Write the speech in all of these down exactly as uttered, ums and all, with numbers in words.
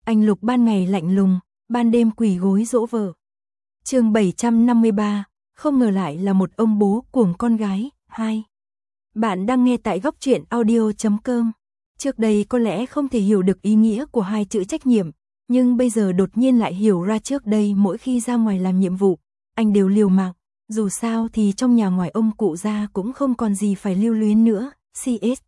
Anh Lục ban ngày lạnh lùng, ban đêm quỳ gối dỗ vợ. Chương bảy trăm năm mươi ba, không ngờ lại là một ông bố cuồng con gái. Hai. Bạn đang nghe tại góc truyện audio chấm com. Trước đây có lẽ không thể hiểu được ý nghĩa của hai chữ trách nhiệm, nhưng bây giờ đột nhiên lại hiểu ra trước đây mỗi khi ra ngoài làm nhiệm vụ, anh đều liều mạng. Dù sao thì trong nhà ngoài ông cụ ra cũng không còn gì phải lưu luyến nữa. xê ét.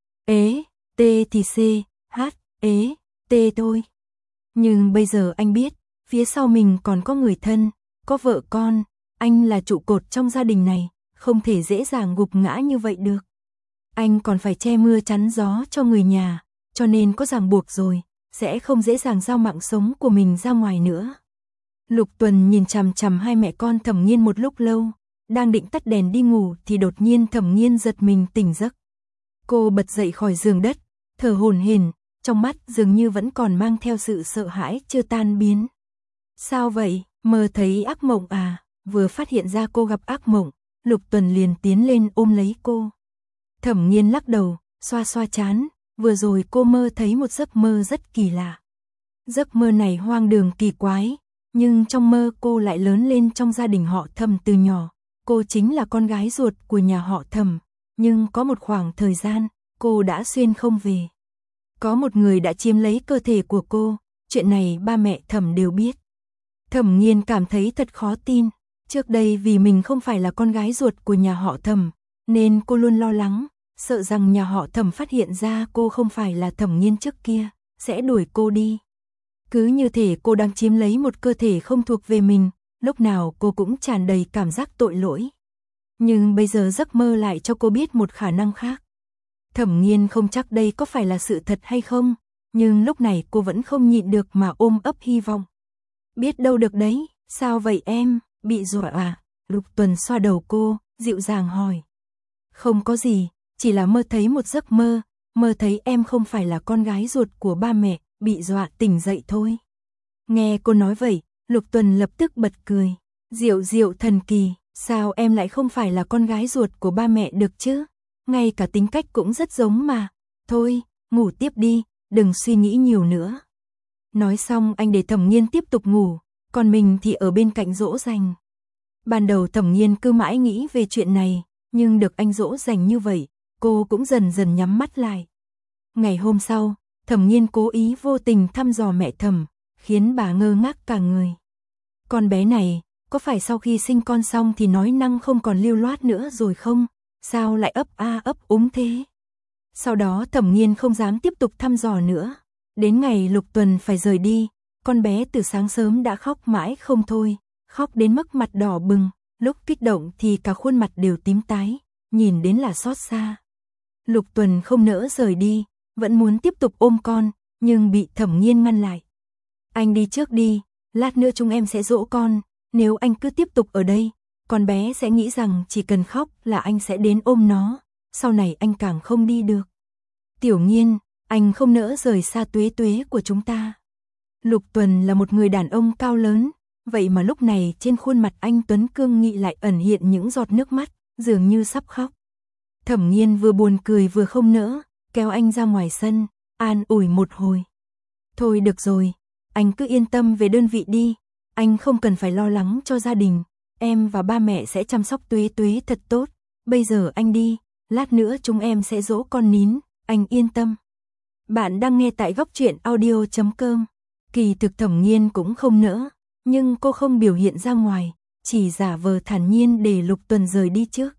Ế, T thì C, H, Ế, T thôi. Nhưng bây giờ anh biết, phía sau mình còn có người thân, có vợ con, anh là trụ cột trong gia đình này, không thể dễ dàng gục ngã như vậy được. Anh còn phải che mưa chắn gió cho người nhà, cho nên có ràng buộc rồi, sẽ không dễ dàng giao mạng sống của mình ra ngoài nữa. Lục Tuần nhìn chằm chằm hai mẹ con Thẩm Nghiên một lúc lâu, đang định tắt đèn đi ngủ thì đột nhiên Thẩm Nghiên giật mình tỉnh giấc. Cô bật dậy khỏi giường đất, thở hổn hển, trong mắt dường như vẫn còn mang theo sự sợ hãi chưa tan biến. Sao vậy, mơ thấy ác mộng à? Vừa phát hiện ra cô gặp ác mộng, Lục Tuần liền tiến lên ôm lấy cô. Thẩm Nghiên lắc đầu, xoa xoa trán, vừa rồi cô mơ thấy một giấc mơ rất kỳ lạ. Giấc mơ này hoang đường kỳ quái, nhưng trong mơ cô lại lớn lên trong gia đình họ Thẩm từ nhỏ. Cô chính là con gái ruột của nhà họ Thẩm, nhưng có một khoảng thời gian, cô đã xuyên không về. Có một người đã chiếm lấy cơ thể của cô, chuyện này ba mẹ Thẩm đều biết. Thẩm Nghiên cảm thấy thật khó tin, trước đây vì mình không phải là con gái ruột của nhà họ Thẩm, nên cô luôn lo lắng, sợ rằng nhà họ Thẩm phát hiện ra cô không phải là Thẩm Nghiên trước kia, sẽ đuổi cô đi. Cứ như thể cô đang chiếm lấy một cơ thể không thuộc về mình, lúc nào cô cũng tràn đầy cảm giác tội lỗi. Nhưng bây giờ giấc mơ lại cho cô biết một khả năng khác. Thẩm Nghiên không chắc đây có phải là sự thật hay không, nhưng lúc này cô vẫn không nhịn được mà ôm ấp hy vọng. Biết đâu được đấy, sao vậy em, bị dọa à? Lục Tuần xoa đầu cô, dịu dàng hỏi. Không có gì, chỉ là mơ thấy một giấc mơ, mơ thấy em không phải là con gái ruột của ba mẹ, bị dọa tỉnh dậy thôi. Nghe cô nói vậy, Lục Tuần lập tức bật cười. Diệu diệu thần kỳ, sao em lại không phải là con gái ruột của ba mẹ được chứ? Ngay cả tính cách cũng rất giống mà. Thôi, ngủ tiếp đi, đừng suy nghĩ nhiều nữa. Nói xong anh để Thẩm Nghiên tiếp tục ngủ, còn mình thì ở bên cạnh dỗ dành. Ban đầu Thẩm Nghiên cứ mãi nghĩ về chuyện này, nhưng được anh dỗ dành như vậy, cô cũng dần dần nhắm mắt lại. Ngày hôm sau, Thẩm Nghiên cố ý vô tình thăm dò mẹ Thẩm, khiến bà ngơ ngác cả người. Con bé này, có phải sau khi sinh con xong thì nói năng không còn lưu loát nữa rồi không? Sao lại ấp a ấp úng thế? Sau đó Thẩm Nghiên không dám tiếp tục thăm dò nữa. Đến ngày Lục Tuần phải rời đi, con bé từ sáng sớm đã khóc mãi không thôi, khóc đến mức mặt đỏ bừng, lúc kích động thì cả khuôn mặt đều tím tái, nhìn đến là xót xa. Lục Tuần không nỡ rời đi, vẫn muốn tiếp tục ôm con, nhưng bị Thẩm Nghiên ngăn lại. Anh đi trước đi, lát nữa chúng em sẽ dỗ con, nếu anh cứ tiếp tục ở đây, con bé sẽ nghĩ rằng chỉ cần khóc là anh sẽ đến ôm nó, sau này anh càng không đi được. Tiểu Nghiên, anh không nỡ rời xa Tuế Tuế của chúng ta. Lục Tuần là một người đàn ông cao lớn, vậy mà lúc này trên khuôn mặt anh tuấn cương nghị lại ẩn hiện những giọt nước mắt, dường như sắp khóc. Thẩm Nghiên vừa buồn cười vừa không nỡ, kéo anh ra ngoài sân, an ủi một hồi. Thôi được rồi, anh cứ yên tâm về đơn vị đi, anh không cần phải lo lắng cho gia đình, em và ba mẹ sẽ chăm sóc Tuế Tuế thật tốt, bây giờ anh đi, lát nữa chúng em sẽ dỗ con nín, anh yên tâm. Bạn đang nghe tại góc truyện audio chấm com. Kỳ thực Thẩm Nghiên cũng không nỡ, nhưng cô không biểu hiện ra ngoài, chỉ giả vờ thản nhiên để Lục Tuần rời đi trước.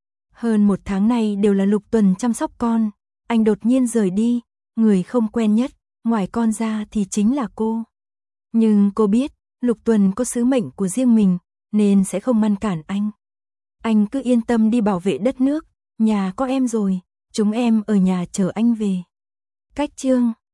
Hơn một tháng nay đều là Lục Tuần chăm sóc con, anh đột nhiên rời đi, người không quen nhất, ngoài con ra thì chính là cô. Nhưng cô biết, Lục Tuần có sứ mệnh của riêng mình, nên sẽ không ngăn cản anh. Anh cứ yên tâm đi bảo vệ đất nước, nhà có em rồi, chúng em ở nhà chờ anh về. Cách chương